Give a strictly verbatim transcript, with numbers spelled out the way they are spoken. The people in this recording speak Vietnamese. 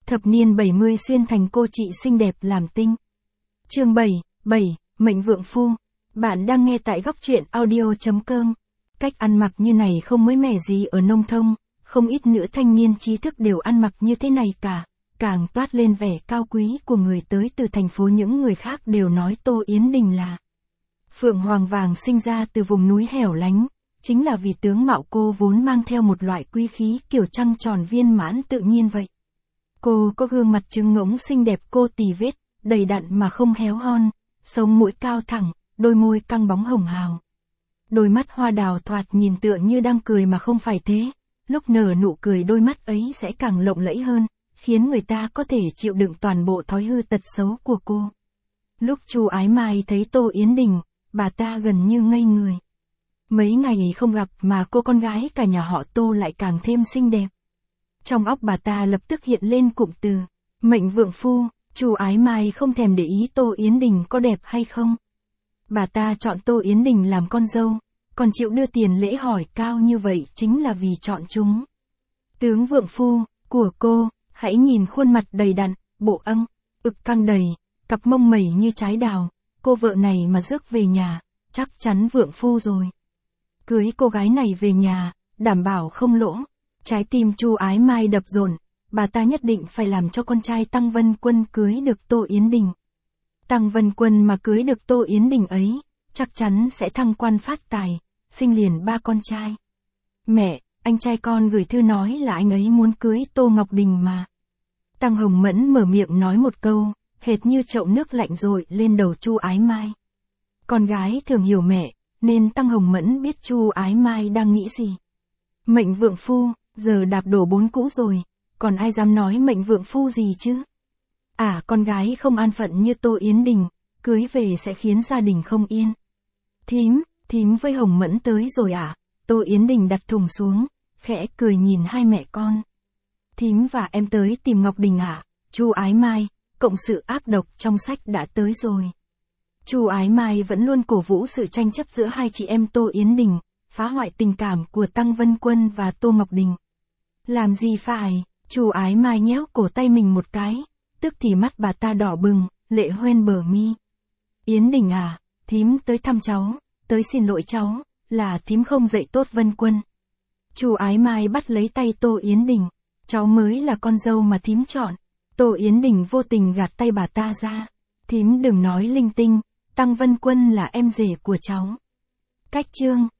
Thập niên bảy mươi xuyên thành cô chị xinh đẹp làm tinh. Chương bảy, bảy, Mệnh Vượng Phu. Bạn đang nghe tại góc truyện audio chấm com. Cách ăn mặc như này không mới mẻ gì ở nông thôn, không ít nữ thanh niên trí thức đều ăn mặc như thế này cả, càng toát lên vẻ cao quý của người tới từ thành phố. Những người khác đều nói Tô Yến Đình là Phượng Hoàng Vàng sinh ra từ vùng núi hẻo lánh, chính là vì tướng mạo cô vốn mang theo một loại quý khí kiểu trăng tròn viên mãn tự nhiên vậy. Cô có gương mặt trứng ngỗng xinh đẹp cô tì vết, đầy đặn mà không héo hon, sống mũi cao thẳng, đôi môi căng bóng hồng hào. Đôi mắt hoa đào thoạt nhìn tựa như đang cười mà không phải thế, lúc nở nụ cười đôi mắt ấy sẽ càng lộng lẫy hơn, khiến người ta có thể chịu đựng toàn bộ thói hư tật xấu của cô. Lúc Chu Ái Mai thấy Tô Yến Đình, bà ta gần như ngây người. Mấy ngày không gặp mà cô con gái cả nhà họ Tô lại càng thêm xinh đẹp. Trong óc bà ta lập tức hiện lên cụm từ Mệnh Vượng Phu. Chu Ái Mai không thèm để ý Tô Yến Đình có đẹp hay không. Bà ta chọn Tô Yến Đình làm con dâu, còn chịu đưa tiền lễ hỏi cao như vậy chính là vì chọn chúng. Tướng Vượng Phu của cô, hãy nhìn khuôn mặt đầy đặn, bộ âng, ực căng đầy, cặp mông mẩy như trái đào, cô vợ này mà rước về nhà, chắc chắn Vượng Phu rồi. Cưới cô gái này về nhà, đảm bảo không lỗ. Trái tim Chu Ái Mai đập dồn, bà ta nhất định phải làm cho con trai Tăng Vân Quân cưới được Tô Yến Đình. Tăng Vân Quân mà cưới được Tô Yến Đình ấy, chắc chắn sẽ thăng quan phát tài, sinh liền ba con trai. Mẹ, anh trai con gửi thư nói là anh ấy muốn cưới Tô Ngọc Đình mà. Tăng Hồng Mẫn mở miệng nói một câu, hệt như chậu nước lạnh dội lên đầu Chu Ái Mai. Con gái thường hiểu mẹ, nên Tăng Hồng Mẫn biết Chu Ái Mai đang nghĩ gì. Mệnh Vượng Phu, giờ đạp đổ bốn cũ rồi, còn ai dám nói Mệnh Vượng Phu gì chứ? À, con gái không an phận như Tô Yến Đình, cưới về sẽ khiến gia đình không yên. Thím, thím với Hồng Mẫn tới rồi à? Tô Yến Đình đặt thùng xuống, khẽ cười nhìn hai mẹ con. Thím và em tới tìm Ngọc Đình à? Chu Ái Mai, cộng sự ác độc trong sách đã tới rồi. Chu Ái Mai vẫn luôn cổ vũ sự tranh chấp giữa hai chị em Tô Yến Đình, phá hoại tình cảm của Tăng Vân Quân và Tô Ngọc Đình. Làm gì phải, Chu Ái Mai nhéo cổ tay mình một cái, tức thì mắt bà ta đỏ bừng, lệ hoen bờ mi. Yến Đình à, thím tới thăm cháu, tới xin lỗi cháu, là thím không dạy tốt Vân Quân. Chu Ái Mai bắt lấy tay Tô Yến Đình, cháu mới là con dâu mà thím chọn. Tô Yến Đình vô tình gạt tay bà ta ra. Thím đừng nói linh tinh, Tăng Vân Quân là em rể của cháu. Cách chương.